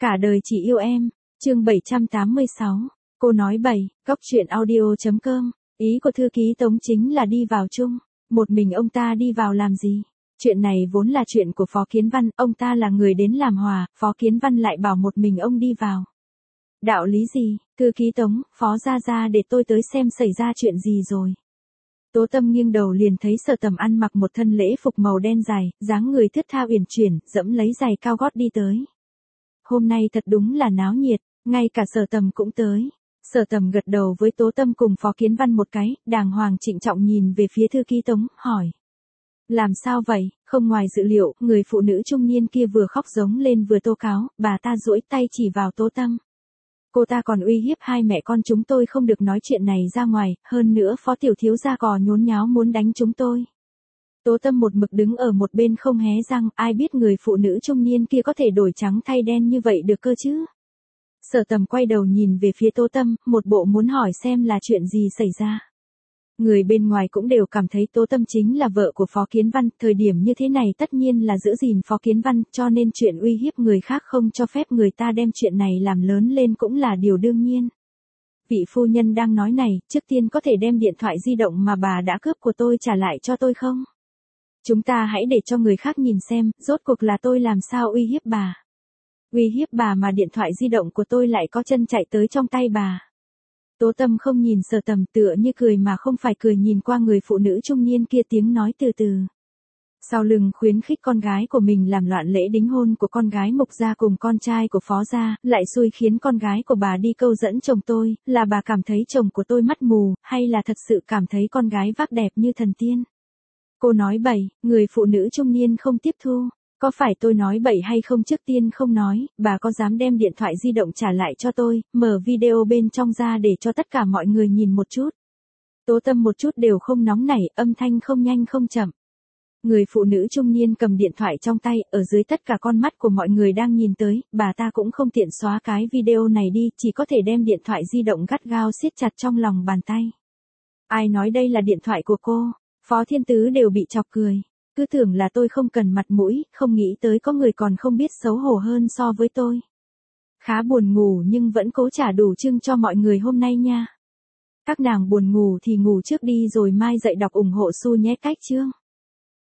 Cả đời chỉ yêu em, chương 786, cô nói bậy, góc truyện audio.com, ý của thư ký Tống chính là đi vào chung, một mình ông ta đi vào làm gì? Chuyện này vốn là chuyện của Phó Kiến Văn, ông ta là người đến làm hòa, Phó Kiến Văn lại bảo một mình ông đi vào. Đạo lý gì, thư ký Tống, Phó ra để tôi tới xem xảy ra chuyện gì rồi. Tố Tâm nghiêng đầu liền thấy Sở Tầm ăn mặc một thân lễ phục màu đen dài, dáng người thướt tha uyển chuyển, dẫm lấy giày cao gót đi tới. Hôm nay thật đúng là náo nhiệt, ngay cả Sở Tầm cũng tới. Sở Tầm gật đầu với Tố Tâm cùng Phó Kiến Văn một cái, đàng hoàng trịnh trọng nhìn về phía thư ký Tống, hỏi. Làm sao vậy, không ngoài dự liệu, người phụ nữ trung niên kia vừa khóc giống lên vừa tố cáo, bà ta duỗi tay chỉ vào Tố Tâm. Cô ta còn uy hiếp hai mẹ con chúng tôi không được nói chuyện này ra ngoài, hơn nữa Phó tiểu thiếu gia cò nhốn nháo muốn đánh chúng tôi. Tố Tâm một mực đứng ở một bên không hé răng, ai biết người phụ nữ trung niên kia có thể đổi trắng thay đen như vậy được cơ chứ. Sở Tầm quay đầu nhìn về phía Tố Tâm, một bộ muốn hỏi xem là chuyện gì xảy ra. Người bên ngoài cũng đều cảm thấy Tố Tâm chính là vợ của Phó Kiến Văn, thời điểm như thế này tất nhiên là giữ gìn Phó Kiến Văn, cho nên chuyện uy hiếp người khác không cho phép người ta đem chuyện này làm lớn lên cũng là điều đương nhiên. Vị phu nhân đang nói này, trước tiên có thể đem điện thoại di động mà bà đã cướp của tôi trả lại cho tôi không? Chúng ta hãy để cho người khác nhìn xem, rốt cuộc là tôi làm sao uy hiếp bà. Uy hiếp bà mà điện thoại di động của tôi lại có chân chạy tới trong tay bà. Tố Tâm không nhìn Sở Tầm, tựa như cười mà không phải cười, nhìn qua người phụ nữ trung niên kia, tiếng nói từ từ. Sau lưng khuyến khích con gái của mình làm loạn lễ đính hôn của con gái Mục gia cùng con trai của Phó gia, lại xui khiến con gái của bà đi câu dẫn chồng tôi, là bà cảm thấy chồng của tôi mắt mù, hay là thật sự cảm thấy con gái vác đẹp như thần tiên? Cô nói bậy, người phụ nữ trung niên không tiếp thu. Có phải tôi nói bậy hay không, trước tiên không nói, bà có dám đem điện thoại di động trả lại cho tôi, mở video bên trong ra để cho tất cả mọi người nhìn một chút. Tố Tâm một chút đều không nóng nảy, âm thanh không nhanh không chậm. Người phụ nữ trung niên cầm điện thoại trong tay, ở dưới tất cả con mắt của mọi người đang nhìn tới, bà ta cũng không tiện xóa cái video này đi, chỉ có thể đem điện thoại di động gắt gao siết chặt trong lòng bàn tay. Ai nói đây là điện thoại của cô? Phó Thiên Tứ đều bị chọc cười. Cứ tưởng là tôi không cần mặt mũi, không nghĩ tới có người còn không biết xấu hổ hơn so với tôi. Khá buồn ngủ nhưng vẫn cố trả đủ trưng cho mọi người hôm nay nha. Các nàng buồn ngủ thì ngủ trước đi rồi mai dậy đọc ủng hộ Su nhé. Cách chương.